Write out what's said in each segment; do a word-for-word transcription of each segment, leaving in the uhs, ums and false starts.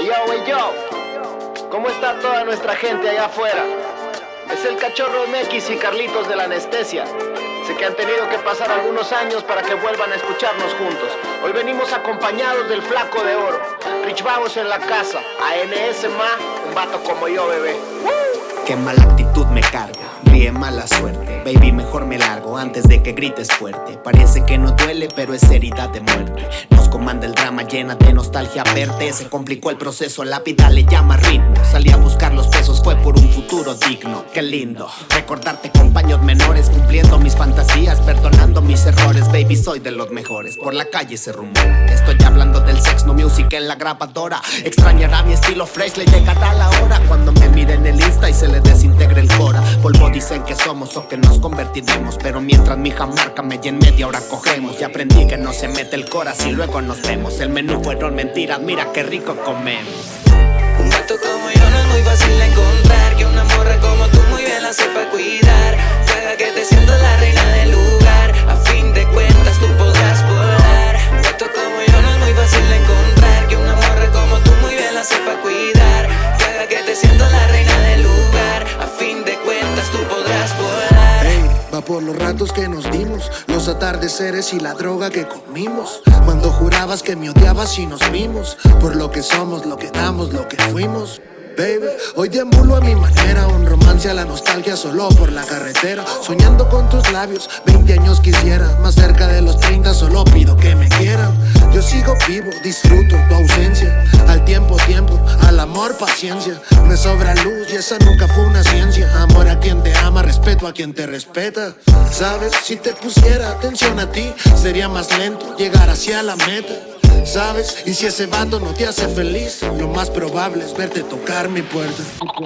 Hey yo, hey yo, ¿cómo está toda nuestra gente allá afuera? Es el Cachorro M X y Carlitos de la Anestesia. Sé que han tenido que pasar algunos años para que vuelvan a escucharnos juntos. Hoy venimos acompañados del Flaco de Oro, Rich Vagos en la casa, A N S Ma, un vato como yo, bebé. Qué mala actitud me carga, ríe mala suerte. Baby, mejor me largo antes de que grites fuerte. Parece que no duele, pero es herida de muerte. Nos comanda el drama, llena de nostalgia verte. Se complicó el proceso, la vida le llama ritmo. Salí a buscar los pesos, fue por un futuro digno. Qué lindo recordarte con paños menores, cumpliendo mis fantasías, perdonando mis errores. Baby, soy de los mejores, por la calle se rumora. Estoy hablando del sex, no music en la grabadora. Extrañará mi estilo fresh, le llegará la hora cuando me mire en el Insta y se le desintegre el cora. Polvo dicen que somos o que nos convertiremos, pero mientras mi hija marca media en media hora cogemos. Ya aprendí que no se mete el cora si luego nos vemos. El menú fueron mentiras, mira qué rico comemos. Un gato como yo no es muy fácil de encontrar, que una morra como tú muy bien la sepa cuidar, que haga que te sientas la reina del lugar. A fin de cuentas tú podrás volar. Un gato como yo no es muy fácil de encontrar, que una morra como tú muy bien la sepa cuidar, que haga que te sientas la reina del lugar. A fin de cuentas tú podrás volar. Hey, va por los ratos que nos dimos, los atardeceres y la droga que comimos. Cuando jurabas que me odiabas y nos vimos, por lo que somos, lo que damos, lo que fuimos. Baby, hoy deambulo a mi manera, un romance a la nostalgia solo por la carretera. Soñando con tus labios, veinte años quisiera, más cerca de los treinta solo pido que me quieran. Yo sigo vivo, disfruto tu ausencia, al tiempo, tiempo, al amor, paciencia. Me sobra luz y esa nunca fue una ciencia. Amor a quien te ama, respeto a quien te respeta. Sabes, si te pusiera atención a ti, sería más lento llegar hacia la meta. ¿Sabes? Y si ese vato no te hace feliz, lo más probable es verte tocar mi puerta.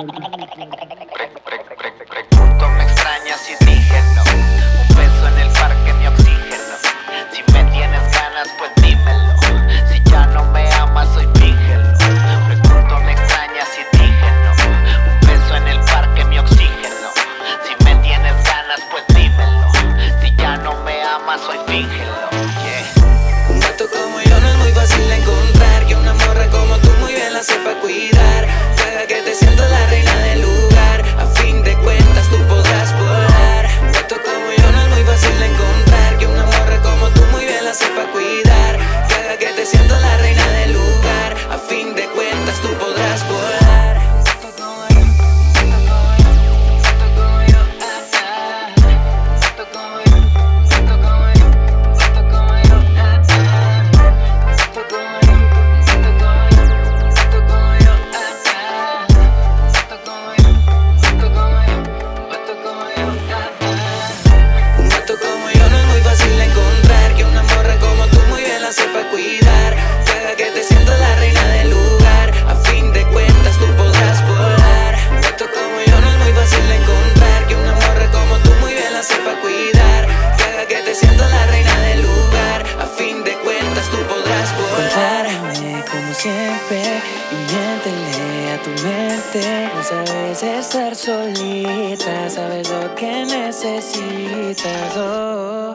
Pregunto, me extrañas y dije no. Un beso en el parque, mi oxígeno. Si me tienes ganas, pues dímelo. Si ya no me amas, soy fíngelo. Pregunto, me extrañas y dije no. Un beso en el parque, mi oxígeno. Si me tienes ganas, pues dímelo. Si ya no me amas, soy fíngelo. Yeah. Un gato como yo no es muy fácil de encontrar, que una morra como tú muy bien la sepa cuidar, que haga que te sientas la reina del lugar. A fin de cuentas tú podrás volar. Un gato como yo no es muy fácil de encontrar, que una morra como tú muy bien la sepa cuidar, que haga que te sientas la reina del lugar. A fin de cuentas tú podrás volar. Sepa cuidar, que haga que te sientas la reina del lugar. A fin de cuentas tú podrás volar. Un gato como yo no es muy fácil de encontrar, que una morra como tú muy bien la sepa cuidar, que haga que te sientas la reina del lugar. A fin de cuentas tú podrás volar. Contrólame como siempre y miéntele a tu mente. No sabes estar solita, sabes lo que necesitas. Oh.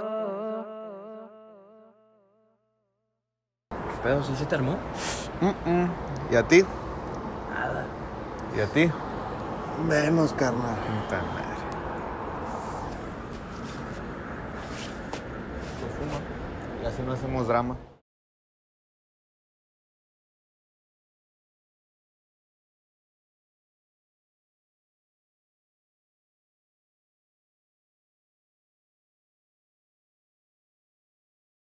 ¿Pero sí se te armó? Mm-mm. ¿Y a ti? Nada. ¿Y a ti? Menos, carnal. Puta madre. Pues fuma. Y así no hacemos drama.